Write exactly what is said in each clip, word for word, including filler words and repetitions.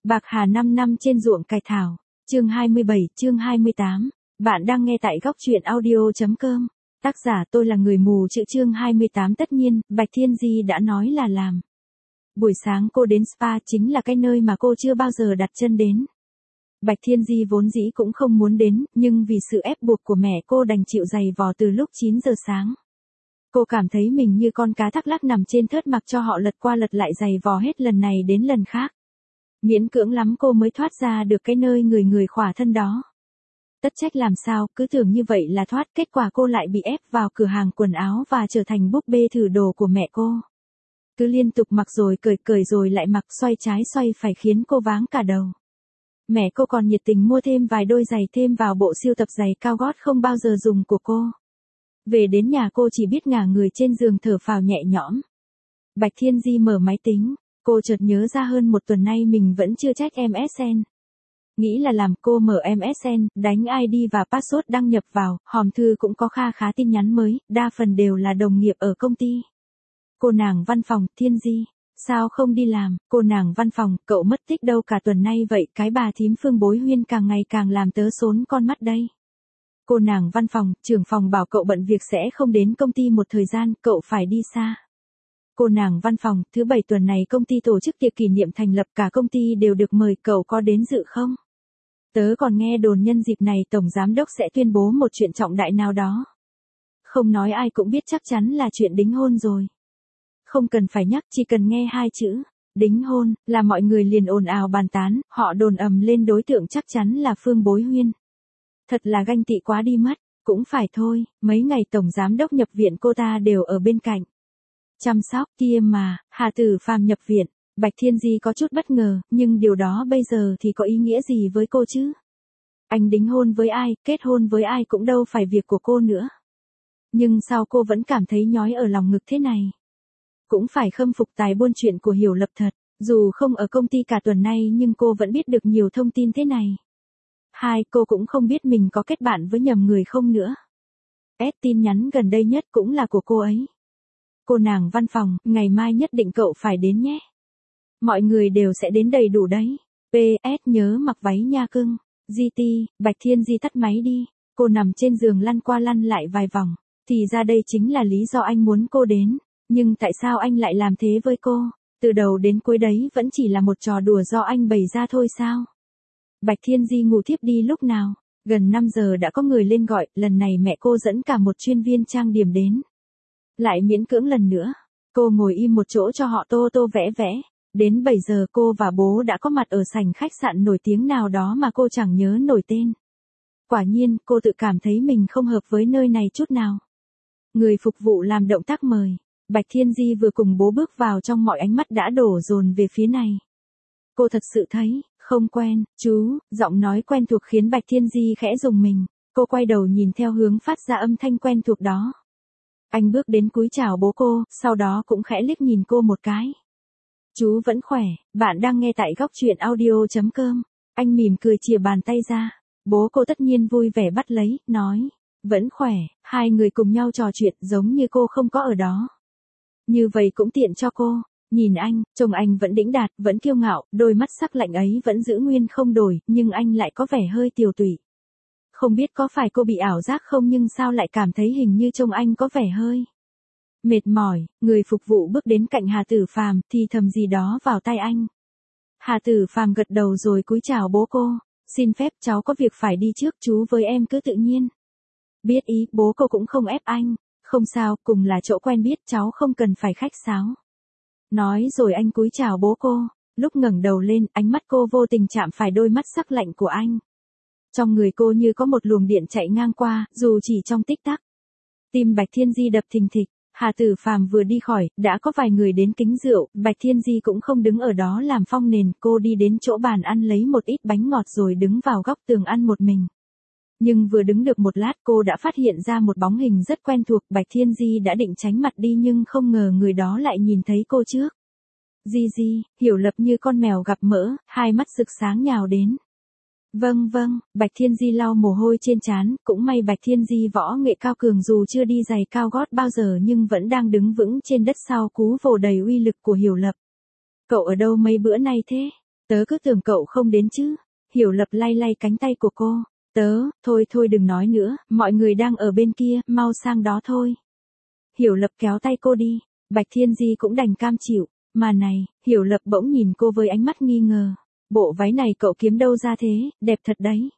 Bạc hà năm năm trên ruộng cải thảo. Chương hai mươi bảy, chương hai mươi tám. Bạn đang nghe tại góc truyện audio.com. Tác giả tôi là người mù chữ chương hai mươi tám. Tất nhiên, Bạch Thiên Di đã nói là làm. Buổi sáng cô đến spa chính là cái nơi mà cô chưa bao giờ đặt chân đến. Bạch Thiên Di vốn dĩ cũng không muốn đến, nhưng vì sự ép buộc của mẹ cô đành chịu giày vò từ lúc chín giờ sáng. Cô cảm thấy mình như con cá thắc lắc nằm trên thớt mặc cho họ lật qua lật lại giày vò hết lần này đến lần khác. Miễn cưỡng lắm cô mới thoát ra được cái nơi người người khỏa thân đó. Tất trách làm sao, cứ tưởng như vậy là thoát, kết quả cô lại bị ép vào cửa hàng quần áo và trở thành búp bê thử đồ của mẹ cô. Cứ liên tục mặc rồi cởi cởi rồi lại mặc, xoay trái xoay phải khiến cô váng cả đầu. Mẹ cô còn nhiệt tình mua thêm vài đôi giày thêm vào bộ siêu tập giày cao gót không bao giờ dùng của cô. Về đến nhà cô chỉ biết ngả người trên giường thở phào nhẹ nhõm. Bạch Thiên Di mở máy tính, cô chợt nhớ ra hơn một tuần nay mình vẫn chưa check em ét en. Nghĩ là làm, cô mở em ét en, đánh i đê và password đăng nhập vào, hòm thư cũng có kha khá tin nhắn mới, đa phần đều là đồng nghiệp ở công ty. Cô nàng văn phòng, Thiên Di, sao không đi làm? Cô nàng văn phòng, cậu mất tích đâu cả tuần nay vậy? Cái bà thím Phương Bối Huyên càng ngày càng làm tớ sốn con mắt đây. Cô nàng văn phòng, trưởng phòng bảo cậu bận việc sẽ không đến công ty một thời gian, cậu phải đi xa. Cô nàng văn phòng, thứ bảy tuần này công ty tổ chức tiệc kỷ niệm thành lập, cả công ty đều được mời, cậu có đến dự không? Tớ còn nghe đồn nhân dịp này tổng giám đốc sẽ tuyên bố một chuyện trọng đại nào đó. Không nói ai cũng biết chắc chắn là chuyện đính hôn rồi. Không cần phải nhắc, chỉ cần nghe hai chữ đính hôn là mọi người liền ồn ào bàn tán, họ đồn ầm lên đối tượng chắc chắn là Phương Bối Huyên. Thật là ganh tị quá đi mất, cũng phải thôi, mấy ngày tổng giám đốc nhập viện cô ta đều ở bên cạnh. Chăm sóc kia mà, Hà Tử Phàm nhập viện, Bạch Thiên Di có chút bất ngờ, nhưng điều đó bây giờ thì có ý nghĩa gì với cô chứ? Anh đính hôn với ai, kết hôn với ai cũng đâu phải việc của cô nữa. Nhưng sao cô vẫn cảm thấy nhói ở lòng ngực thế này? Cũng phải khâm phục tài buôn chuyện của Hiểu Lập thật, dù không ở công ty cả tuần nay nhưng cô vẫn biết được nhiều thông tin thế này. Hai, cô cũng không biết mình có kết bạn với nhầm người không nữa. S tin nhắn gần đây nhất cũng là của cô ấy. Cô nàng văn phòng, ngày mai nhất định cậu phải đến nhé. Mọi người đều sẽ đến đầy đủ đấy. pê ét nhớ mặc váy nha cưng. giê tê, Bạch Thiên Di tắt máy đi. Cô nằm trên giường lăn qua lăn lại vài vòng. Thì ra đây chính là lý do anh muốn cô đến. Nhưng tại sao anh lại làm thế với cô? Từ đầu đến cuối đấy vẫn chỉ là một trò đùa do anh bày ra thôi sao? Bạch Thiên Di ngủ thiếp đi lúc nào? Gần năm giờ đã có người lên gọi, lần này mẹ cô dẫn cả một chuyên viên trang điểm đến. Lại miễn cưỡng lần nữa, cô ngồi im một chỗ cho họ tô tô vẽ vẽ. Đến bảy giờ cô và bố đã có mặt ở sảnh khách sạn nổi tiếng nào đó mà cô chẳng nhớ nổi tên. Quả nhiên, cô tự cảm thấy mình không hợp với nơi này chút nào. Người phục vụ làm động tác mời. Bạch Thiên Di vừa cùng bố bước vào trong, mọi ánh mắt đã đổ dồn về phía này. Cô thật sự thấy không quen. Chú, giọng nói quen thuộc khiến Bạch Thiên Di khẽ rùng mình. Cô quay đầu nhìn theo hướng phát ra âm thanh quen thuộc đó. Anh bước đến cúi chào bố cô, sau đó cũng khẽ liếc nhìn cô một cái. Chú vẫn khỏe, bạn đang nghe tại góc truyện audio.com. Anh mỉm cười chìa bàn tay ra. Bố cô tất nhiên vui vẻ bắt lấy, nói. Vẫn khỏe, hai người cùng nhau trò chuyện giống như cô không có ở đó. Như vậy cũng tiện cho cô. Nhìn anh, trông anh vẫn đĩnh đạc, vẫn kiêu ngạo, đôi mắt sắc lạnh ấy vẫn giữ nguyên không đổi, nhưng anh lại có vẻ hơi tiều tụy. Không biết có phải cô bị ảo giác không nhưng sao lại cảm thấy hình như trông anh có vẻ hơi mệt mỏi. Người phục vụ bước đến cạnh Hà Tử Phàm thì thầm gì đó vào tai anh. Hà Tử Phàm gật đầu rồi cúi chào bố cô. Xin phép cháu có việc phải đi trước, chú với em cứ tự nhiên. Biết ý, bố cô cũng không ép anh. Không sao, cùng là chỗ quen biết, cháu không cần phải khách sáo. Nói rồi anh cúi chào bố cô. Lúc ngẩng đầu lên, ánh mắt cô vô tình chạm phải đôi mắt sắc lạnh của anh. Trong người cô như có một luồng điện chạy ngang qua, dù chỉ trong tích tắc. Tim Bạch Thiên Di đập thình thịch. Hà Tử Phàm vừa đi khỏi, đã có vài người đến kính rượu, Bạch Thiên Di cũng không đứng ở đó làm phong nền, cô đi đến chỗ bàn ăn lấy một ít bánh ngọt rồi đứng vào góc tường ăn một mình. Nhưng vừa đứng được một lát cô đã phát hiện ra một bóng hình rất quen thuộc, Bạch Thiên Di đã định tránh mặt đi nhưng không ngờ người đó lại nhìn thấy cô trước. Di Di, Hiểu Lập như con mèo gặp mỡ, hai mắt rực sáng nhào đến. Vâng vâng, Bạch Thiên Di lau mồ hôi trên trán, cũng may Bạch Thiên Di võ nghệ cao cường dù chưa đi giày cao gót bao giờ nhưng vẫn đang đứng vững trên đất sau cú vồ đầy uy lực của Hiểu Lập. Cậu ở đâu mấy bữa nay thế? Tớ cứ tưởng cậu không đến chứ. Hiểu Lập lay lay cánh tay của cô. Tớ, thôi thôi đừng nói nữa, mọi người đang ở bên kia, mau sang đó thôi. Hiểu Lập kéo tay cô đi, Bạch Thiên Di cũng đành cam chịu. Mà này, Hiểu Lập bỗng nhìn cô với ánh mắt nghi ngờ. Bộ váy này cậu kiếm đâu ra thế, đẹp thật đấy.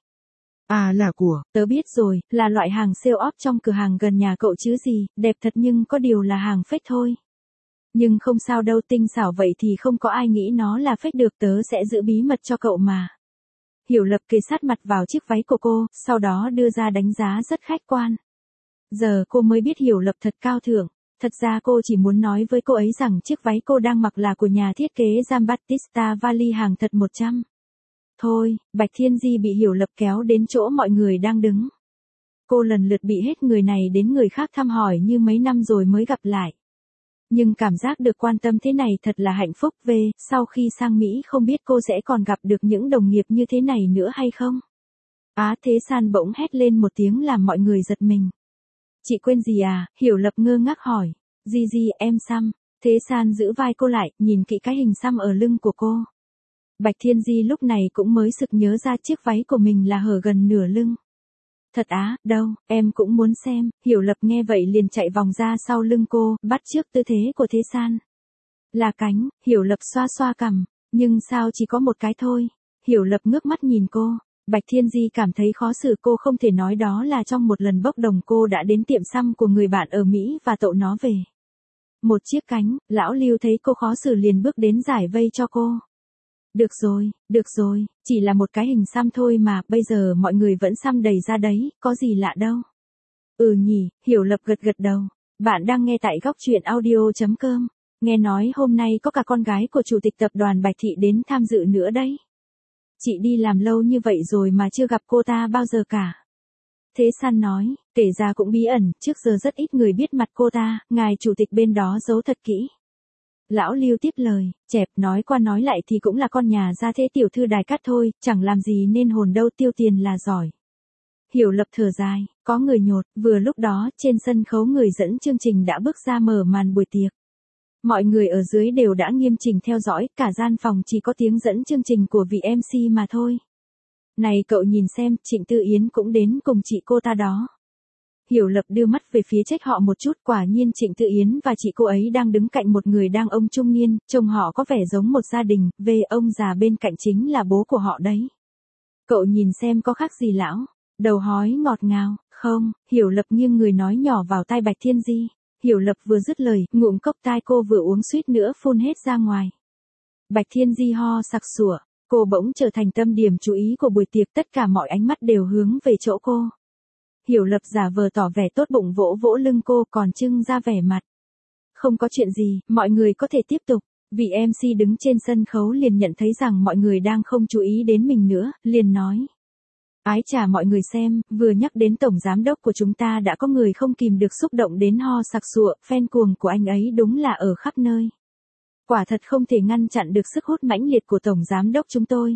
À là của. Tớ biết rồi, là loại hàng sale off trong cửa hàng gần nhà cậu chứ gì, đẹp thật nhưng có điều là hàng fake thôi. Nhưng không sao đâu, tinh xảo vậy thì không có ai nghĩ nó là fake được, tớ sẽ giữ bí mật cho cậu mà. Hiểu Lập kề sát mặt vào chiếc váy của cô, sau đó đưa ra đánh giá rất khách quan. Giờ cô mới biết Hiểu Lập thật cao thượng. Thật ra cô chỉ muốn nói với cô ấy rằng chiếc váy cô đang mặc là của nhà thiết kế Giambattista Valli hàng thật một trăm. Thôi, Bạch Thiên Di bị Hiểu Lập kéo đến chỗ mọi người đang đứng. Cô lần lượt bị hết người này đến người khác thăm hỏi như mấy năm rồi mới gặp lại. Nhưng cảm giác được quan tâm thế này thật là hạnh phúc. Về, sau khi sang Mỹ không biết cô sẽ còn gặp được những đồng nghiệp như thế này nữa hay không? Á Thế San bỗng hét lên một tiếng làm mọi người giật mình. Chị quên gì à? Hiểu Lập ngơ ngác hỏi. Gì gì em xăm. Thế San giữ vai cô lại, nhìn kỹ cái hình xăm ở lưng của cô. Bạch Thiên Di lúc này cũng mới sực nhớ ra chiếc váy của mình là hở gần nửa lưng. Thật á, đâu, em cũng muốn xem. Hiểu Lập nghe vậy liền chạy vòng ra sau lưng cô, bắt chước tư thế của Thế San. Là cánh, Hiểu Lập xoa xoa cằm, nhưng sao chỉ có một cái thôi. Hiểu Lập ngước mắt nhìn cô. Bạch Thiên Di cảm thấy khó xử, cô không thể nói đó là trong một lần bốc đồng cô đã đến tiệm xăm của người bạn ở Mỹ và tậu nó về. Một chiếc cánh, lão Lưu thấy cô khó xử liền bước đến giải vây cho cô. Được rồi, được rồi, chỉ là một cái hình xăm thôi mà, bây giờ mọi người vẫn xăm đầy ra đấy, có gì lạ đâu. Ừ nhỉ, Hiểu Lập gật gật đầu. Bạn đang nghe tại góc truyện audio chấm com. Nghe nói hôm nay có cả con gái của chủ tịch tập đoàn Bạch Thị đến tham dự nữa đấy. Chị đi làm lâu như vậy rồi mà chưa gặp cô ta bao giờ cả. Thế San nói, kể ra cũng bí ẩn, trước giờ rất ít người biết mặt cô ta, ngài chủ tịch bên đó giấu thật kỹ. Lão Lưu tiếp lời, chẹp, nói qua nói lại thì cũng là con nhà gia thế tiểu thư đài cát thôi, chẳng làm gì nên hồn đâu, tiêu tiền là giỏi. Hiểu Lập thở dài, có người nhột, vừa lúc đó, trên sân khấu người dẫn chương trình đã bước ra mở màn buổi tiệc. Mọi người ở dưới đều đã nghiêm chỉnh theo dõi, cả gian phòng chỉ có tiếng dẫn chương trình của vị em xê mà thôi. Này cậu nhìn xem, Trịnh Tư Yến cũng đến cùng chị cô ta đó. Hiểu Lập đưa mắt về phía trách họ một chút, quả nhiên Trịnh Tư Yến và chị cô ấy đang đứng cạnh một người đàn ông trung niên, trông họ có vẻ giống một gia đình, về ông già bên cạnh chính là bố của họ đấy. Cậu nhìn xem có khác gì lão? Đầu hói ngọt ngào, không, Hiểu Lập nghiêng người nói nhỏ vào tai Bạch Thiên Di. Hiểu Lập vừa dứt lời, ngụm cốc tai cô vừa uống suýt nữa phun hết ra ngoài. Bạch Thiên Di ho sặc sủa, cô bỗng trở thành tâm điểm chú ý của buổi tiệc, tất cả mọi ánh mắt đều hướng về chỗ cô. Hiểu Lập giả vờ tỏ vẻ tốt bụng vỗ vỗ lưng cô, còn trưng ra vẻ mặt. Không có chuyện gì, mọi người có thể tiếp tục. Vị em xê đứng trên sân khấu liền nhận thấy rằng mọi người đang không chú ý đến mình nữa, liền nói. Ái chà mọi người xem, vừa nhắc đến tổng giám đốc của chúng ta đã có người không kìm được xúc động đến ho sặc sụa, fan cuồng của anh ấy đúng là ở khắp nơi. Quả thật không thể ngăn chặn được sức hút mãnh liệt của tổng giám đốc chúng tôi.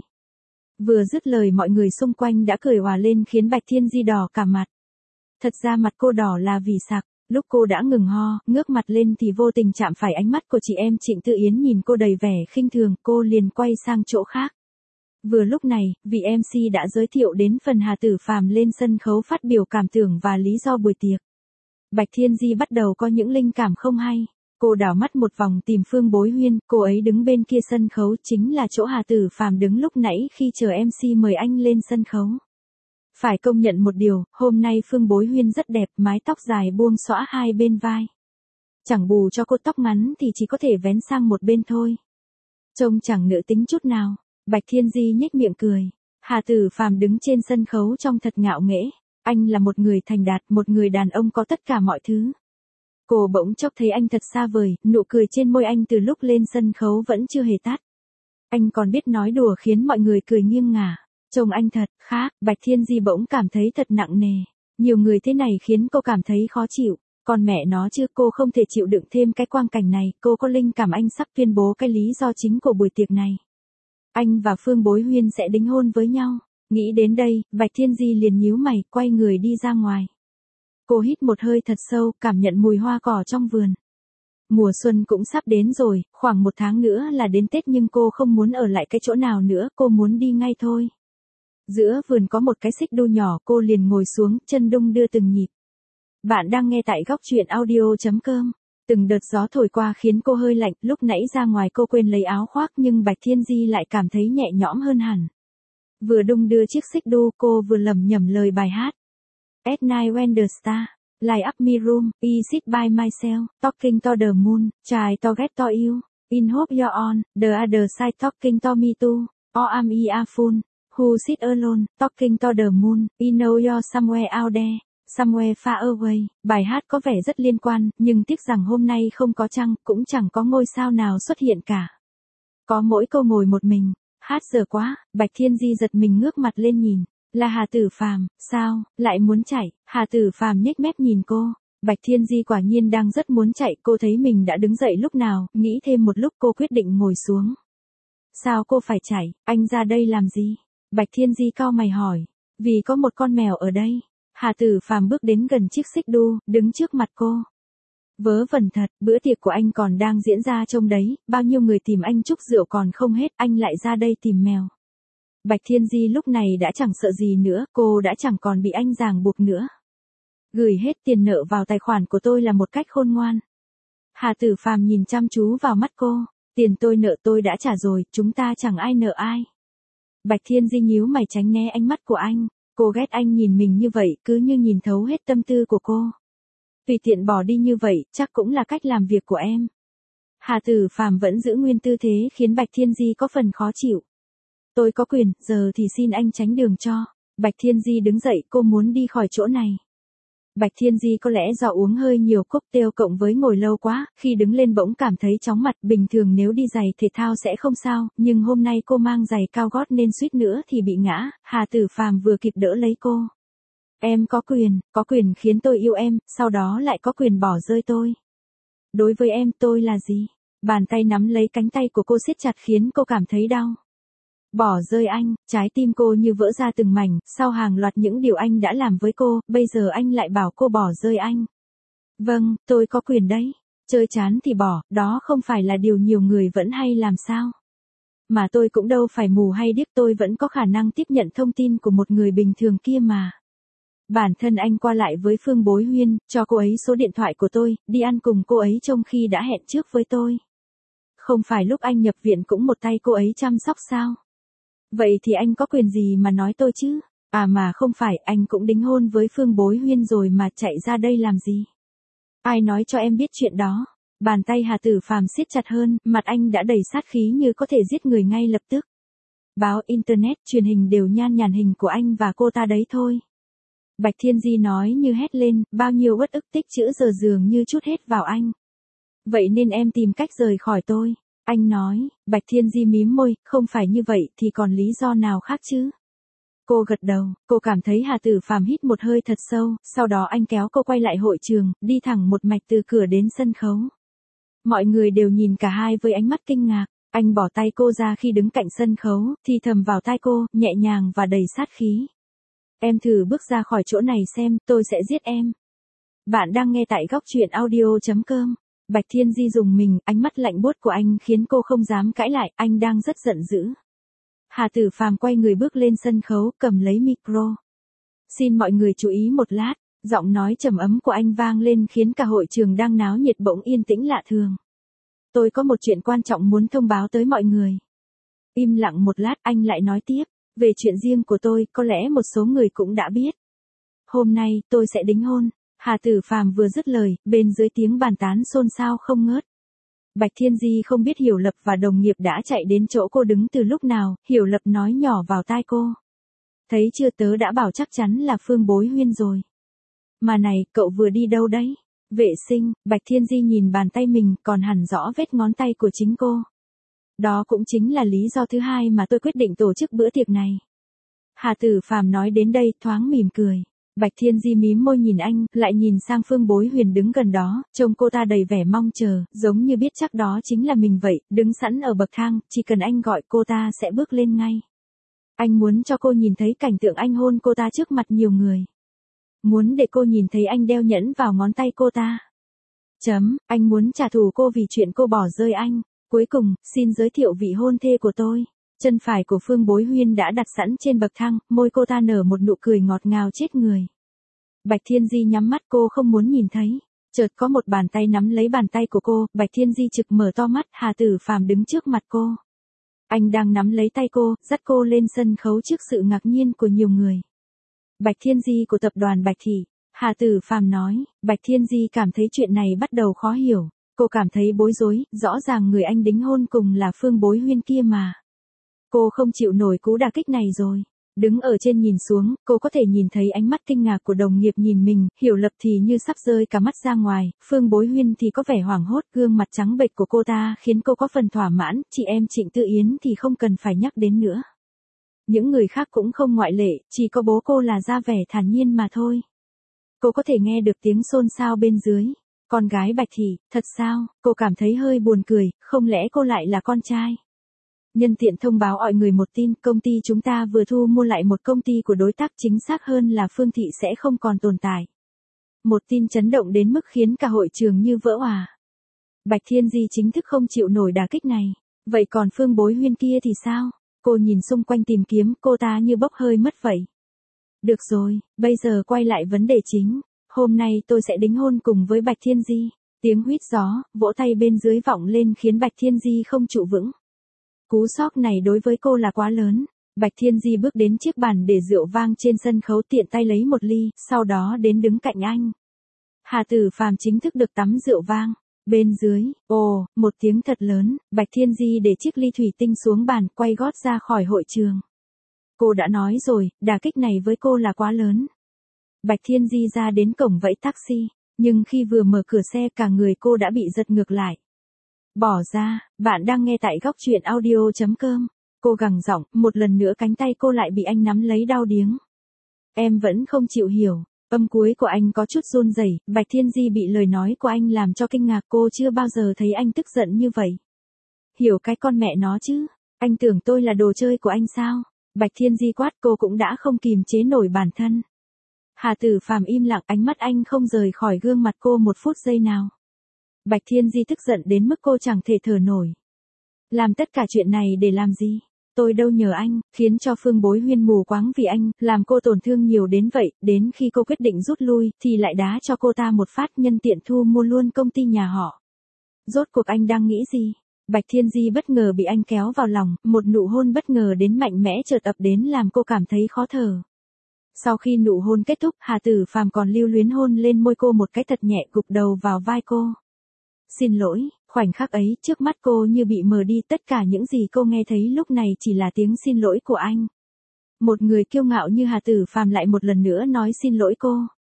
Vừa dứt lời mọi người xung quanh đã cười òa lên khiến Bạch Thiên Di đỏ cả mặt. Thật ra mặt cô đỏ là vì sặc, lúc cô đã ngừng ho, ngước mặt lên thì vô tình chạm phải ánh mắt của chị em Trịnh Tư Yến nhìn cô đầy vẻ khinh thường, cô liền quay sang chỗ khác. Vừa lúc này, vị em xê đã giới thiệu đến phần Hà Tử Phàm lên sân khấu phát biểu cảm tưởng và lý do buổi tiệc. Bạch Thiên Di bắt đầu có những linh cảm không hay. Cô đảo mắt một vòng tìm Phương Bối Huyên, cô ấy đứng bên kia sân khấu chính là chỗ Hà Tử Phàm đứng lúc nãy khi chờ em xê mời anh lên sân khấu. Phải công nhận một điều, hôm nay Phương Bối Huyên rất đẹp, mái tóc dài buông xõa hai bên vai. Chẳng bù cho cô tóc ngắn thì chỉ có thể vén sang một bên thôi. Trông chẳng nữ tính chút nào. Bạch Thiên Di nhếch miệng cười. Hà Tử Phàm đứng trên sân khấu trông thật ngạo nghễ. Anh là một người thành đạt, một người đàn ông có tất cả mọi thứ. Cô bỗng chốc thấy anh thật xa vời, nụ cười trên môi anh từ lúc lên sân khấu vẫn chưa hề tắt. Anh còn biết nói đùa khiến mọi người cười nghiêng ngả. Trông anh thật khác, Bạch Thiên Di bỗng cảm thấy thật nặng nề. Nhiều người thế này khiến cô cảm thấy khó chịu. Còn mẹ nó chứ, cô không thể chịu đựng thêm cái quang cảnh này. Cô có linh cảm anh sắp tuyên bố cái lý do chính của buổi tiệc này. Anh và Phương Bối Huyên sẽ đính hôn với nhau. Nghĩ đến đây, Bạch Thiên Di liền nhíu mày, quay người đi ra ngoài. Cô hít một hơi thật sâu, cảm nhận mùi hoa cỏ trong vườn. Mùa xuân cũng sắp đến rồi, khoảng một tháng nữa là đến Tết nhưng cô không muốn ở lại cái chỗ nào nữa, cô muốn đi ngay thôi. Giữa vườn có một cái xích đu nhỏ, cô liền ngồi xuống, chân đung đưa từng nhịp. Bạn đang nghe tại góc truyện audio.com. Từng đợt gió thổi qua khiến cô hơi lạnh, lúc nãy ra ngoài cô quên lấy áo khoác nhưng Bạch Thiên Di lại cảm thấy nhẹ nhõm hơn hẳn. Vừa đung đưa chiếc xích đu cô vừa lẩm nhẩm lời bài hát. At night when the star, light up my room, I sit by myself, talking to the moon, try to get to you, in hope you're on, the other side talking to me too, or am I a fool, who sit alone, talking to the moon, I know you're somewhere out there. Somewhere far away, bài hát có vẻ rất liên quan, nhưng tiếc rằng hôm nay không có trăng, cũng chẳng có ngôi sao nào xuất hiện cả. Có mỗi cô ngồi một mình, hát dở quá, Bạch Thiên Di giật mình ngước mặt lên nhìn, là Hà Tử Phàm, sao, lại muốn chạy, Hà Tử Phàm nhếch mép nhìn cô, Bạch Thiên Di quả nhiên đang rất muốn chạy, cô thấy mình đã đứng dậy lúc nào, nghĩ thêm một lúc cô quyết định ngồi xuống. Sao cô phải chạy, anh ra đây làm gì? Bạch Thiên Di cau mày hỏi, vì có một con mèo ở đây. Hà Tử Phàm bước đến gần chiếc xích đu, đứng trước mặt cô. Vớ vẩn thật, bữa tiệc của anh còn đang diễn ra trông đấy, bao nhiêu người tìm anh chúc rượu còn không hết, anh lại ra đây tìm mèo. Bạch Thiên Di lúc này đã chẳng sợ gì nữa, cô đã chẳng còn bị anh ràng buộc nữa. Gửi hết tiền nợ vào tài khoản của tôi là một cách khôn ngoan. Hà Tử Phàm nhìn chăm chú vào mắt cô, tiền tôi nợ tôi đã trả rồi, chúng ta chẳng ai nợ ai. Bạch Thiên Di nhíu mày tránh né ánh mắt của anh. Cô ghét anh nhìn mình như vậy, cứ như nhìn thấu hết tâm tư của cô. Tùy tiện bỏ đi như vậy, chắc cũng là cách làm việc của em. Hà Tử Phàm vẫn giữ nguyên tư thế khiến Bạch Thiên Di có phần khó chịu. Tôi có quyền, giờ thì xin anh tránh đường cho. Bạch Thiên Di đứng dậy, cô muốn đi khỏi chỗ này. Bạch Thiên Di có lẽ do uống hơi nhiều cocktail cộng với ngồi lâu quá, khi đứng lên bỗng cảm thấy chóng mặt, bình thường nếu đi giày thể thao sẽ không sao, nhưng hôm nay cô mang giày cao gót nên suýt nữa thì bị ngã, Hà Tử Phàm vừa kịp đỡ lấy cô. Em có quyền, có quyền khiến tôi yêu em, sau đó lại có quyền bỏ rơi tôi. Đối với em tôi là gì? Bàn tay nắm lấy cánh tay của cô siết chặt khiến cô cảm thấy đau. Bỏ rơi anh, trái tim cô như vỡ ra từng mảnh, sau hàng loạt những điều anh đã làm với cô, bây giờ anh lại bảo cô bỏ rơi anh. Vâng, tôi có quyền đấy. Chơi chán thì bỏ, đó không phải là điều nhiều người vẫn hay làm sao. Mà tôi cũng đâu phải mù hay điếc, tôi vẫn có khả năng tiếp nhận thông tin của một người bình thường kia mà. Bản thân anh qua lại với Phương Bối Huyên, cho cô ấy số điện thoại của tôi, đi ăn cùng cô ấy trong khi đã hẹn trước với tôi. Không phải lúc anh nhập viện cũng một tay cô ấy chăm sóc sao? Vậy thì anh có quyền gì mà nói tôi chứ? À mà không phải, anh cũng đính hôn với Phương Bối Huyên rồi mà chạy ra đây làm gì? Ai nói cho em biết chuyện đó? Bàn tay Hà Tử Phàm siết chặt hơn, mặt anh đã đầy sát khí như có thể giết người ngay lập tức. Báo Internet, truyền hình đều nhan nhản hình của anh và cô ta đấy thôi. Bạch Thiên Di nói như hét lên, bao nhiêu uất ức tích chữ giờ dường như trút hết vào anh. Vậy nên em tìm cách rời khỏi tôi. Anh nói, Bạch Thiên Di mím môi, không phải như vậy thì còn lý do nào khác chứ? Cô gật đầu, cô cảm thấy Hà Tử Phàm hít một hơi thật sâu, sau đó anh kéo cô quay lại hội trường, đi thẳng một mạch từ cửa đến sân khấu. Mọi người đều nhìn cả hai với ánh mắt kinh ngạc, anh bỏ tay cô ra khi đứng cạnh sân khấu, thì thầm vào tai cô, nhẹ nhàng và đầy sát khí. Em thử bước ra khỏi chỗ này xem, tôi sẽ giết em. Bạn đang nghe tại góc truyện audio.com. Bạch Thiên Di dùng mình, ánh mắt lạnh buốt của anh khiến cô không dám cãi lại, anh đang rất giận dữ. Hà Tử Phàm quay người bước lên sân khấu, cầm lấy micro. Xin mọi người chú ý một lát, giọng nói trầm ấm của anh vang lên khiến cả hội trường đang náo nhiệt bỗng yên tĩnh lạ thường. Tôi có một chuyện quan trọng muốn thông báo tới mọi người. Im lặng một lát, anh lại nói tiếp, về chuyện riêng của tôi, có lẽ một số người cũng đã biết. Hôm nay, tôi sẽ đính hôn. Hà Tử Phàm vừa dứt lời, bên dưới tiếng bàn tán xôn xao không ngớt. Bạch Thiên Di không biết Hiểu Lập và đồng nghiệp đã chạy đến chỗ cô đứng từ lúc nào, Hiểu Lập nói nhỏ vào tai cô. Thấy chưa, tớ đã bảo chắc chắn là Phương Bối Huyên rồi. Mà này, cậu vừa đi đâu đấy? Vệ sinh, Bạch Thiên Di nhìn bàn tay mình, còn hẳn rõ vết ngón tay của chính cô. Đó cũng chính là lý do thứ hai mà tôi quyết định tổ chức bữa tiệc này. Hà Tử Phàm nói đến đây, thoáng mỉm cười. Bạch Thiên Di mím môi nhìn anh, lại nhìn sang Phương Bối Huyền đứng gần đó, trông cô ta đầy vẻ mong chờ, giống như biết chắc đó chính là mình vậy, đứng sẵn ở bậc thang, chỉ cần anh gọi cô ta sẽ bước lên ngay. Anh muốn cho cô nhìn thấy cảnh tượng anh hôn cô ta trước mặt nhiều người. Muốn để cô nhìn thấy anh đeo nhẫn vào ngón tay cô ta. Chấm, anh muốn trả thù cô vì chuyện cô bỏ rơi anh. Cuối cùng, xin giới thiệu vị hôn thê của tôi. Chân phải của Phương Bối Huyên đã đặt sẵn trên bậc thang, môi cô ta nở một nụ cười ngọt ngào chết người. Bạch Thiên Di nhắm mắt, cô không muốn nhìn thấy. Chợt có một bàn tay nắm lấy bàn tay của cô, Bạch Thiên Di trực mở to mắt, Hà Tử Phàm đứng trước mặt cô. Anh đang nắm lấy tay cô, dắt cô lên sân khấu trước sự ngạc nhiên của nhiều người. Bạch Thiên Di của tập đoàn Bạch Thị, Hà Tử Phàm nói. Bạch Thiên Di cảm thấy chuyện này bắt đầu khó hiểu. Cô cảm thấy bối rối, rõ ràng người anh đính hôn cùng là Phương Bối Huyên kia mà. Cô không chịu nổi cú đả kích này rồi. Đứng ở trên nhìn xuống, cô có thể nhìn thấy ánh mắt kinh ngạc của đồng nghiệp nhìn mình, Hiểu Lập thì như sắp rơi cả mắt ra ngoài, Phương Bối Huyên thì có vẻ hoảng hốt, gương mặt trắng bệch của cô ta khiến cô có phần thỏa mãn, chị em Trịnh Tự Yến thì không cần phải nhắc đến nữa. Những người khác cũng không ngoại lệ, chỉ có bố cô là ra vẻ thản nhiên mà thôi. Cô có thể nghe được tiếng xôn xao bên dưới. Con gái Bạch Thị, thật sao? Cô cảm thấy hơi buồn cười, không lẽ cô lại là con trai? Nhân tiện thông báo mọi người một tin, công ty chúng ta vừa thu mua lại một công ty của đối tác, chính xác hơn là Phương Thị sẽ không còn tồn tại. Một tin chấn động đến mức khiến cả hội trường như vỡ òa. Bạch Thiên Di chính thức không chịu nổi đả kích này. Vậy còn Phương Bối Huyên kia thì sao? Cô nhìn xung quanh tìm kiếm, cô ta như bốc hơi mất vậy. Được rồi, bây giờ quay lại vấn đề chính. Hôm nay tôi sẽ đính hôn cùng với Bạch Thiên Di. Tiếng huýt gió, vỗ tay bên dưới vọng lên khiến Bạch Thiên Di không trụ vững. Cú sốc này đối với cô là quá lớn. Bạch Thiên Di bước đến chiếc bàn để rượu vang trên sân khấu, tiện tay lấy một ly, sau đó đến đứng cạnh anh. Hà Tử Phàm chính thức được tắm rượu vang. Bên dưới, ồ, một tiếng thật lớn, Bạch Thiên Di để chiếc ly thủy tinh xuống bàn, quay gót ra khỏi hội trường. Cô đã nói rồi, đả kích này với cô là quá lớn. Bạch Thiên Di ra đến cổng vẫy taxi, nhưng khi vừa mở cửa xe cả người cô đã bị giật ngược lại. Bỏ ra, bạn đang nghe tại góc truyện audio chấm com. Cô gằn giọng, một lần nữa cánh tay cô lại bị anh nắm lấy đau điếng. Em vẫn không chịu hiểu. Âm cuối của anh có chút run rẩy. Bạch Thiên Di bị lời nói của anh làm cho kinh ngạc, cô chưa bao giờ thấy anh tức giận như vậy. Hiểu cái con mẹ nó chứ, anh tưởng tôi là đồ chơi của anh sao? Bạch Thiên Di quát, cô cũng đã không kìm chế nổi bản thân. Hà Tử Phàm im lặng, ánh mắt anh không rời khỏi gương mặt cô một phút giây nào. Bạch Thiên Di tức giận đến mức cô chẳng thể thở nổi. Làm tất cả chuyện này để làm gì? Tôi đâu nhờ anh, khiến cho Phương Bối Huyên mù quáng vì anh, làm cô tổn thương nhiều đến vậy, đến khi cô quyết định rút lui, thì lại đá cho cô ta một phát, nhân tiện thu mua luôn công ty nhà họ. Rốt cuộc anh đang nghĩ gì? Bạch Thiên Di bất ngờ bị anh kéo vào lòng, một nụ hôn bất ngờ đến mạnh mẽ chợt ập đến làm cô cảm thấy khó thở. Sau khi nụ hôn kết thúc, Hà Tử Phàm còn lưu luyến hôn lên môi cô một cái thật nhẹ, gục đầu vào vai cô. Xin lỗi, khoảnh khắc ấy, trước mắt cô như bị mờ đi, tất cả những gì cô nghe thấy lúc này chỉ là tiếng xin lỗi của anh. Một người kiêu ngạo như Hà Tử Phàm lại một lần nữa nói xin lỗi cô.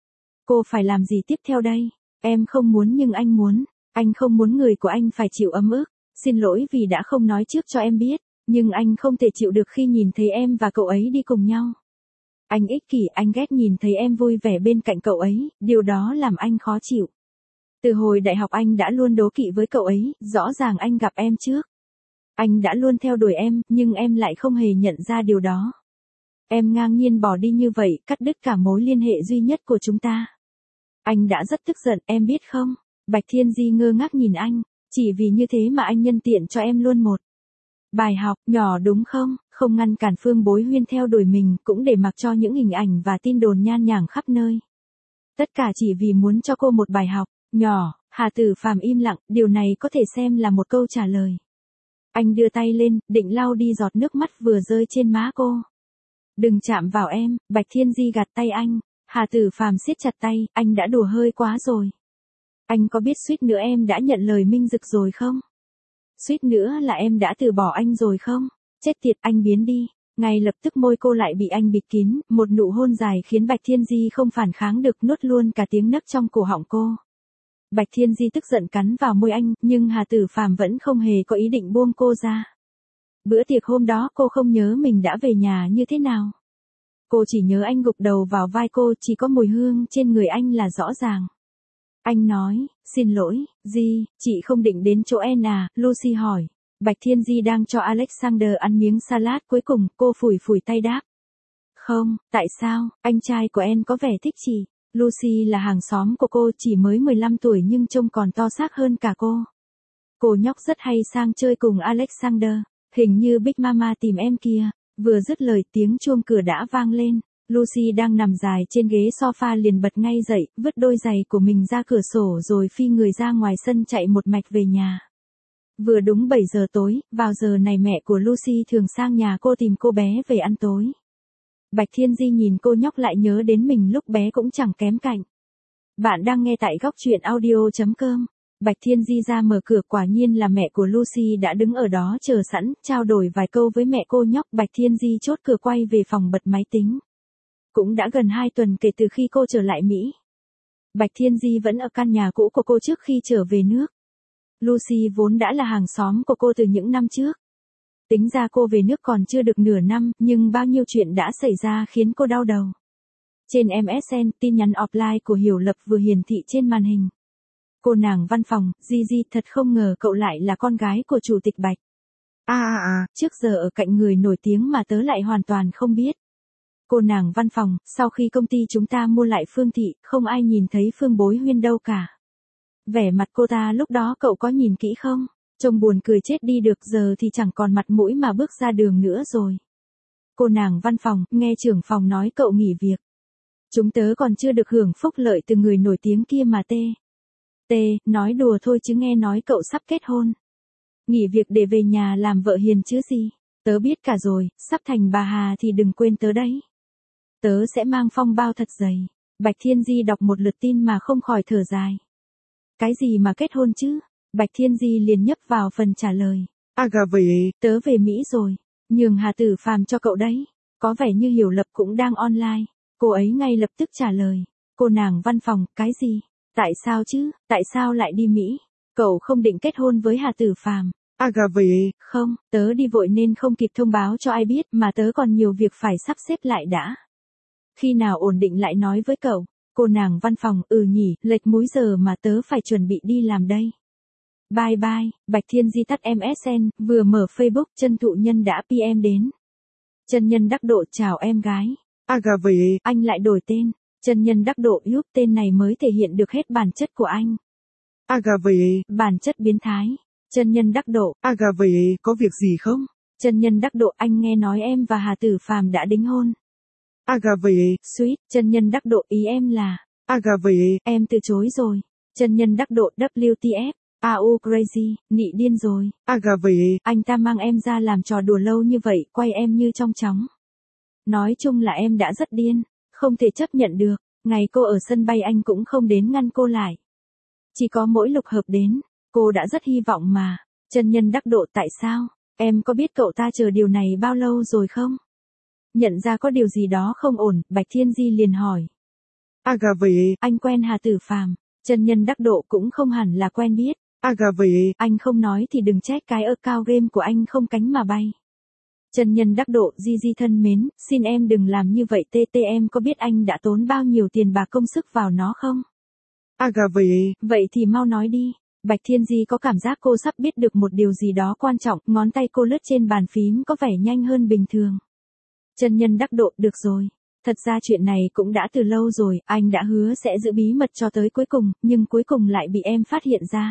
Cô phải làm gì tiếp theo đây? Em không muốn nhưng anh muốn. Anh không muốn người của anh phải chịu ấm ức. Xin lỗi vì đã không nói trước cho em biết, nhưng anh không thể chịu được khi nhìn thấy em và cậu ấy đi cùng nhau. Anh ích kỷ, anh ghét nhìn thấy em vui vẻ bên cạnh cậu ấy, điều đó làm anh khó chịu. Từ hồi đại học anh đã luôn đố kỵ với cậu ấy, rõ ràng anh gặp em trước. Anh đã luôn theo đuổi em, nhưng em lại không hề nhận ra điều đó. Em ngang nhiên bỏ đi như vậy, cắt đứt cả mối liên hệ duy nhất của chúng ta. Anh đã rất tức giận, em biết không? Bạch Thiên Di ngơ ngác nhìn anh, chỉ vì như thế mà anh nhân tiện cho em luôn một bài học nhỏ đúng không? Không ngăn cản Phương Bối Huyên theo đuổi mình, cũng để mặc cho những hình ảnh và tin đồn nhan nhản khắp nơi. Tất cả chỉ vì muốn cho cô một bài học nhỏ. Hà Tử Phàm im lặng, điều này có thể xem là một câu trả lời. Anh đưa tay lên, định lau đi giọt nước mắt vừa rơi trên má cô. Đừng chạm vào em, Bạch Thiên Di gạt tay anh. Hà Tử Phàm siết chặt tay, anh đã đùa hơi quá rồi. Anh có biết suýt nữa em đã nhận lời Minh Dực rồi không? Suýt nữa là em đã từ bỏ anh rồi không? Chết tiệt, anh biến đi. Ngay lập tức môi cô lại bị anh bịt kín, một nụ hôn dài khiến Bạch Thiên Di không phản kháng được, nuốt luôn cả tiếng nấc trong cổ họng cô. Bạch Thiên Di tức giận cắn vào môi anh, nhưng Hà Tử Phàm vẫn không hề có ý định buông cô ra. Bữa tiệc hôm đó cô không nhớ mình đã về nhà như thế nào. Cô chỉ nhớ anh gục đầu vào vai cô, chỉ có mùi hương trên người anh là rõ ràng. Anh nói, xin lỗi, Di, chị không định đến chỗ em à, Lucy hỏi. Bạch Thiên Di đang cho Alexander ăn miếng salad cuối cùng, cô phủi phủi tay đáp. Không, tại sao, anh trai của em có vẻ thích chị. Lucy là hàng xóm của cô, chỉ mới mười lăm tuổi nhưng trông còn to xác hơn cả cô. Cô nhóc rất hay sang chơi cùng Alexander, hình như Big Mama tìm em kia. Vừa dứt lời tiếng chuông cửa đã vang lên. Lucy đang nằm dài trên ghế sofa liền bật ngay dậy, vứt đôi giày của mình ra cửa sổ rồi phi người ra ngoài sân chạy một mạch về nhà. Vừa đúng bảy giờ tối, vào giờ này mẹ của Lucy thường sang nhà cô tìm cô bé về ăn tối. Bạch Thiên Di nhìn cô nhóc lại nhớ đến mình lúc bé cũng chẳng kém cạnh. Bạn đang nghe tại góc truyện audio.com. Bạch Thiên Di ra mở cửa, quả nhiên là mẹ của Lucy đã đứng ở đó chờ sẵn, trao đổi vài câu với mẹ cô nhóc. Bạch Thiên Di chốt cửa quay về phòng bật máy tính. Cũng đã gần hai tuần kể từ khi cô trở lại Mỹ. Bạch Thiên Di vẫn ở căn nhà cũ của cô trước khi trở về nước. Lucy vốn đã là hàng xóm của cô từ những năm trước. Tính ra cô về nước còn chưa được nửa năm, nhưng bao nhiêu chuyện đã xảy ra khiến cô đau đầu. Trên em ét en, tin nhắn offline của Hiểu Lập vừa hiển thị trên màn hình. Cô nàng văn phòng, Gigi, thật không ngờ cậu lại là con gái của chủ tịch Bạch. À à à, trước giờ ở cạnh người nổi tiếng mà tớ lại hoàn toàn không biết. Cô nàng văn phòng, sau khi công ty chúng ta mua lại Phương Thị, không ai nhìn thấy Phương Bối Huyên đâu cả. Vẻ mặt cô ta lúc đó cậu có nhìn kỹ không? Trông buồn cười chết đi được, giờ thì chẳng còn mặt mũi mà bước ra đường nữa rồi. Cô nàng văn phòng, nghe trưởng phòng nói cậu nghỉ việc. Chúng tớ còn chưa được hưởng phúc lợi từ người nổi tiếng kia mà tê. Tê, nói đùa thôi chứ nghe nói cậu sắp kết hôn. Nghỉ việc để về nhà làm vợ hiền chứ gì. Tớ biết cả rồi, sắp thành bà Hà thì đừng quên tớ đấy. Tớ sẽ mang phong bao thật dày. Bạch Thiên Di đọc một lượt tin mà không khỏi thở dài. Cái gì mà kết hôn chứ? Bạch Thiên Di liền nhấp vào phần trả lời. À gà về. Tớ về Mỹ rồi. Nhường Hà Tử Phàm cho cậu đấy. Có vẻ như Hiểu Lập cũng đang online. Cô ấy ngay lập tức trả lời. Cô nàng văn phòng, cái gì? Tại sao chứ? Tại sao lại đi Mỹ? Cậu không định kết hôn với Hà Tử Phàm? À gà về. Không, tớ đi vội nên không kịp thông báo cho ai biết, mà tớ còn nhiều việc phải sắp xếp lại đã. Khi nào ổn định lại nói với cậu. Cô nàng văn phòng, ừ nhỉ, lệch múi giờ mà tớ phải chuẩn bị đi làm đây. Bye bye. Bạch Thiên Di tắt em ét en, vừa mở Facebook, Chân Thụ Nhân đã pê em đến. Chân Nhân Đắc Độ, chào em gái. À gà về. Anh lại đổi tên. Chân Nhân Đắc Độ giúp tên này mới thể hiện được hết bản chất của anh. À gà về. Bản chất biến thái. Chân Nhân Đắc Độ. À gà về, có việc gì không? Chân Nhân Đắc Độ, anh nghe nói em và Hà Tử Phàm đã đính hôn. À gà về. Sweet. Chân Nhân Đắc Độ, ý em là. À gà về. Em từ chối rồi. Chân Nhân Đắc Độ, W T F. A U crazy, nị điên rồi. À gà về. Anh ta mang em ra làm trò đùa lâu như vậy, quay em như trong chóng. Nói chung là em đã rất điên, không thể chấp nhận được. Ngày cô ở sân bay anh cũng không đến ngăn cô lại. Chỉ có mỗi Lục Hợp đến, cô đã rất hy vọng mà. Chân Nhân Đắc Độ, tại sao? Em có biết cậu ta chờ điều này bao lâu rồi không? Nhận ra có điều gì đó không ổn, Bạch Thiên Di liền hỏi. À gà về. Anh quen Hà Tử Phàm? Chân Nhân Đắc Độ, cũng không hẳn là quen biết. À gà về. Anh không nói thì đừng trách cái account game của anh không cánh mà bay. Chân Nhân Đắc Độ, Gigi thân mến, xin em đừng làm như vậy, tê tê em có biết anh đã tốn bao nhiêu tiền bạc công sức vào nó không? À gà về. Vậy thì mau nói đi. Bạch Thiên Di có cảm giác cô sắp biết được một điều gì đó quan trọng, ngón tay cô lướt trên bàn phím có vẻ nhanh hơn bình thường. Chân Nhân Đắc Độ, được rồi. Thật ra chuyện này cũng đã từ lâu rồi, anh đã hứa sẽ giữ bí mật cho tới cuối cùng, nhưng cuối cùng lại bị em phát hiện ra.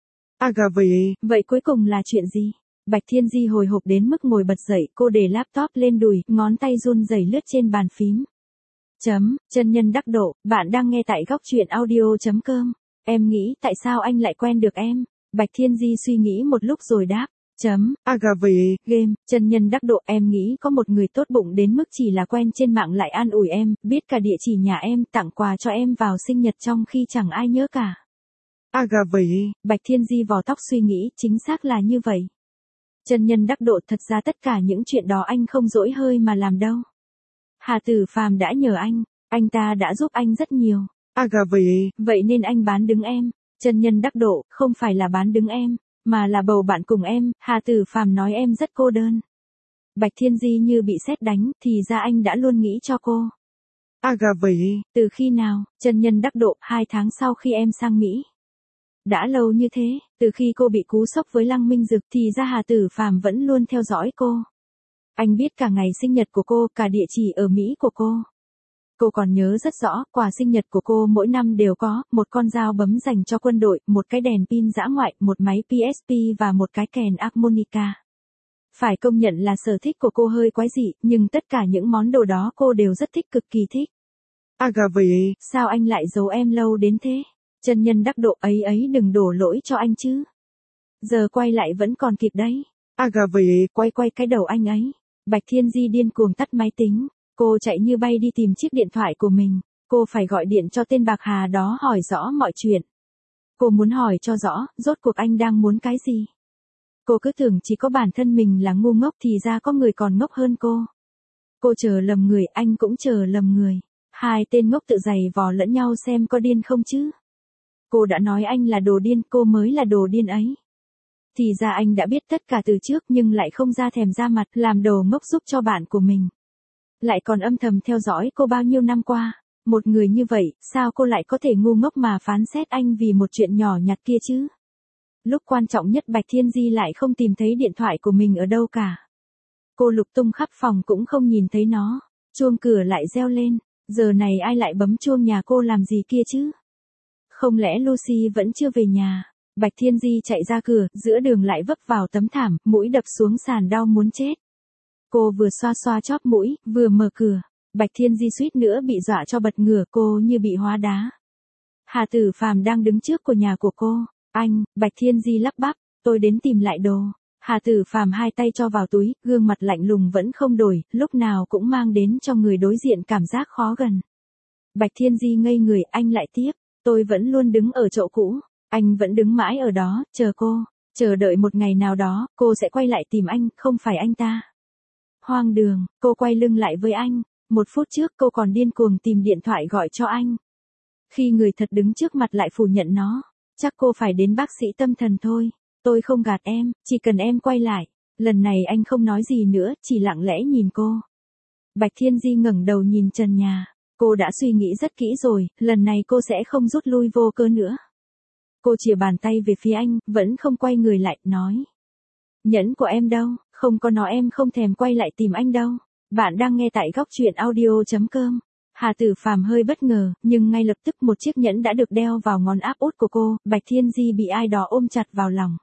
À gà về. Vậy cuối cùng là chuyện gì? Bạch Thiên Di hồi hộp đến mức ngồi bật dậy, cô để laptop lên đùi, ngón tay run rẩy lướt trên bàn phím. Chấm, Chân Nhân Đắc Độ, bạn đang nghe tại góc truyện audio.com. Em nghĩ tại sao anh lại quen được em? Bạch Thiên Di suy nghĩ một lúc rồi đáp. Chấm. À gà về. Game. Chân Nhân Đắc Độ, em nghĩ có một người tốt bụng đến mức chỉ là quen trên mạng lại an ủi em, biết cả địa chỉ nhà em, tặng quà cho em vào sinh nhật trong khi chẳng ai nhớ cả. À gà về. Bạch Thiên Di vò tóc suy nghĩ, chính xác là như vậy. Chân Nhân Đắc Độ, thật ra tất cả những chuyện đó anh không dỗi hơi mà làm đâu. Hà Tử Phàm đã nhờ anh, anh ta đã giúp anh rất nhiều. À gà về. Vậy nên anh bán đứng em. Chân Nhân Đắc Độ, không phải là bán đứng em, mà là bầu bạn cùng em. Hà Tử Phàm nói em rất cô đơn. Bạch Thiên Di như bị sét đánh, thì ra anh đã luôn nghĩ cho cô. À gà về. Từ khi nào? Chân Nhân Đắc Độ, hai tháng sau khi em sang Mỹ. Đã lâu như thế, từ khi cô bị cú sốc với Lăng Minh Dực thì ra Hà Tử Phàm vẫn luôn theo dõi cô. Anh biết cả ngày sinh nhật của cô, cả địa chỉ ở Mỹ của cô. Cô còn nhớ rất rõ, quà sinh nhật của cô mỗi năm đều có, một con dao bấm dành cho quân đội, một cái đèn pin dã ngoại, một máy pê ét pê và một cái kèn harmonica. Phải công nhận là sở thích của cô hơi quái dị, nhưng tất cả những món đồ đó cô đều rất thích, cực kỳ thích. Agave. Sao anh lại giấu em lâu đến thế? Chân nhân đắc độ ấy ấy đừng đổ lỗi cho anh chứ. Giờ quay lại vẫn còn kịp đấy. Agave. Quay quay cái đầu anh ấy. Bạch Thiên Di điên cuồng tắt máy tính. Cô chạy như bay đi tìm chiếc điện thoại của mình. Cô phải gọi điện cho tên Bạc Hà đó hỏi rõ mọi chuyện. Cô muốn hỏi cho rõ, rốt cuộc anh đang muốn cái gì? Cô cứ tưởng chỉ có bản thân mình là ngu ngốc thì ra có người còn ngốc hơn cô. Cô chờ lầm người, anh cũng chờ lầm người. Hai tên ngốc tự giày vò lẫn nhau xem có điên không chứ. Cô đã nói anh là đồ điên, cô mới là đồ điên ấy. Thì ra anh đã biết tất cả từ trước nhưng lại không ra thèm ra mặt làm đồ ngốc giúp cho bạn của mình. Lại còn âm thầm theo dõi cô bao nhiêu năm qua. Một người như vậy, sao cô lại có thể ngu ngốc mà phán xét anh vì một chuyện nhỏ nhặt kia chứ? Lúc quan trọng nhất Bạch Thiên Di lại không tìm thấy điện thoại của mình ở đâu cả. Cô lục tung khắp phòng cũng không nhìn thấy nó. Chuông cửa lại reo lên. Giờ này ai lại bấm chuông nhà cô làm gì kia chứ? Không lẽ Lucy vẫn chưa về nhà? Bạch Thiên Di chạy ra cửa, giữa đường lại vấp vào tấm thảm, mũi đập xuống sàn đau muốn chết. Cô vừa xoa xoa chóp mũi, vừa mở cửa. Bạch Thiên Di suýt nữa bị dọa cho bật ngửa, cô như bị hóa đá. Hà Tử Phàm đang đứng trước của nhà của cô. Anh, Bạch Thiên Di lắp bắp, tôi đến tìm lại đồ. Hà Tử Phàm hai tay cho vào túi, gương mặt lạnh lùng vẫn không đổi, lúc nào cũng mang đến cho người đối diện cảm giác khó gần. Bạch Thiên Di ngây người, anh lại tiếp, tôi vẫn luôn đứng ở chỗ cũ, anh vẫn đứng mãi ở đó, chờ cô, chờ đợi một ngày nào đó, cô sẽ quay lại tìm anh, không phải anh ta. Hoang đường, cô quay lưng lại với anh, một phút trước cô còn điên cuồng tìm điện thoại gọi cho anh. Khi người thật đứng trước mặt lại phủ nhận nó, chắc cô phải đến bác sĩ tâm thần thôi. Tôi không gạt em, chỉ cần em quay lại. Lần này anh không nói gì nữa, chỉ lặng lẽ nhìn cô. Bạch Thiên Di ngẩng đầu nhìn trần nhà. Cô đã suy nghĩ rất kỹ rồi, lần này cô sẽ không rút lui vô cớ nữa. Cô chìa bàn tay về phía anh, vẫn không quay người lại, nói. Nhẫn của em đâu, không có nó em không thèm quay lại tìm anh đâu. Bạn đang nghe tại góc truyện audio chấm com. Hà Tử Phàm hơi bất ngờ, nhưng ngay lập tức một chiếc nhẫn đã được đeo vào ngón áp út của cô, Bạch Thiên Di bị ai đó ôm chặt vào lòng.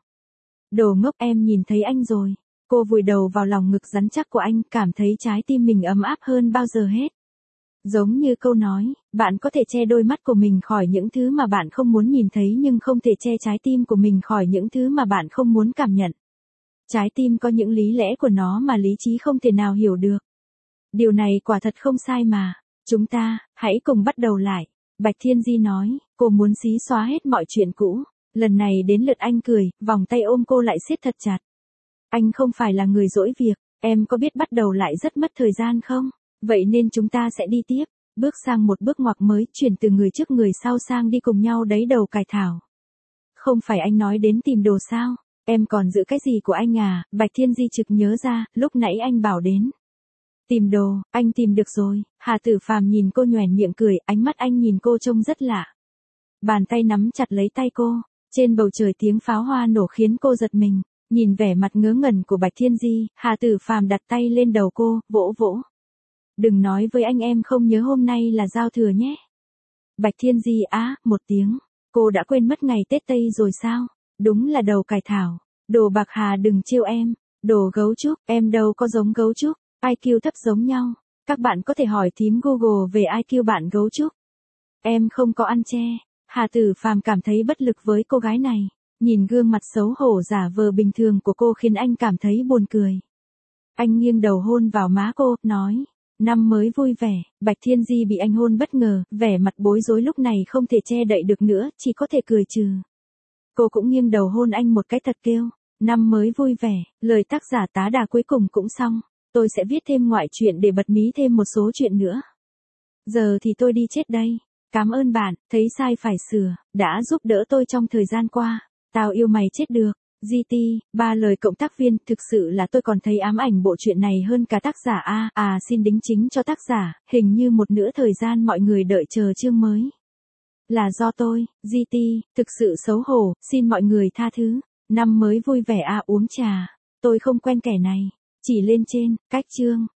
Đồ ngốc, em nhìn thấy anh rồi. Cô vùi đầu vào lòng ngực rắn chắc của anh, cảm thấy trái tim mình ấm áp hơn bao giờ hết. Giống như câu nói, bạn có thể che đôi mắt của mình khỏi những thứ mà bạn không muốn nhìn thấy nhưng không thể che trái tim của mình khỏi những thứ mà bạn không muốn cảm nhận. Trái tim có những lý lẽ của nó mà lý trí không thể nào hiểu được. Điều này quả thật không sai mà. Chúng ta, hãy cùng bắt đầu lại. Bạch Thiên Di nói, cô muốn xí xóa hết mọi chuyện cũ. Lần này đến lượt anh cười, vòng tay ôm cô lại siết thật chặt. Anh không phải là người dỗi việc, em có biết bắt đầu lại rất mất thời gian không? Vậy nên chúng ta sẽ đi tiếp, bước sang một bước ngoặt mới, chuyển từ người trước người sau sang đi cùng nhau đấy đầu cải thảo. Không phải anh nói đến tìm đồ sao? Em còn giữ cái gì của anh à? Bạch Thiên Di trực nhớ ra, lúc nãy anh bảo đến. Tìm đồ, anh tìm được rồi. Hà Tử Phàm nhìn cô nhoẻn miệng cười, ánh mắt anh nhìn cô trông rất lạ. Bàn tay nắm chặt lấy tay cô, trên bầu trời tiếng pháo hoa nổ khiến cô giật mình. Nhìn vẻ mặt ngớ ngẩn của Bạch Thiên Di, Hà Tử Phàm đặt tay lên đầu cô, vỗ vỗ. Đừng nói với anh em không nhớ hôm nay là giao thừa nhé. Bạch Thiên Di á, một tiếng. Cô đã quên mất ngày Tết Tây rồi sao? Đúng là đầu cải thảo. Đồ Bạc Hà đừng trêu em. Đồ gấu trúc, em đâu có giống gấu trúc. i kiu thấp giống nhau. Các bạn có thể hỏi thím Google về i kiu bạn gấu trúc. Em không có ăn che. Hà Tử Phàm cảm thấy bất lực với cô gái này. Nhìn gương mặt xấu hổ giả vờ bình thường của cô khiến anh cảm thấy buồn cười. Anh nghiêng đầu hôn vào má cô, nói. Năm mới vui vẻ. Bạch Thiên Di bị anh hôn bất ngờ, vẻ mặt bối rối lúc này không thể che đậy được nữa, chỉ có thể cười trừ. Cô cũng nghiêng đầu hôn anh một cái thật kêu. Năm mới vui vẻ, lời tác giả tá đà cuối cùng cũng xong. Tôi sẽ viết thêm ngoại truyện để bật mí thêm một số chuyện nữa. Giờ thì tôi đi chết đây. Cảm ơn bạn, thấy sai phải sửa, đã giúp đỡ tôi trong thời gian qua. Tao yêu mày chết được. giê tê, ba lời cộng tác viên, thực sự là tôi còn thấy ám ảnh bộ truyện này hơn cả tác giả A. À xin đính chính cho tác giả, hình như một nửa thời gian mọi người đợi chờ chương mới. Là do tôi, giê tê, thực sự xấu hổ, xin mọi người tha thứ. Năm mới vui vẻ A uống trà. Tôi không quen kẻ này. Chỉ lên trên, cách chương.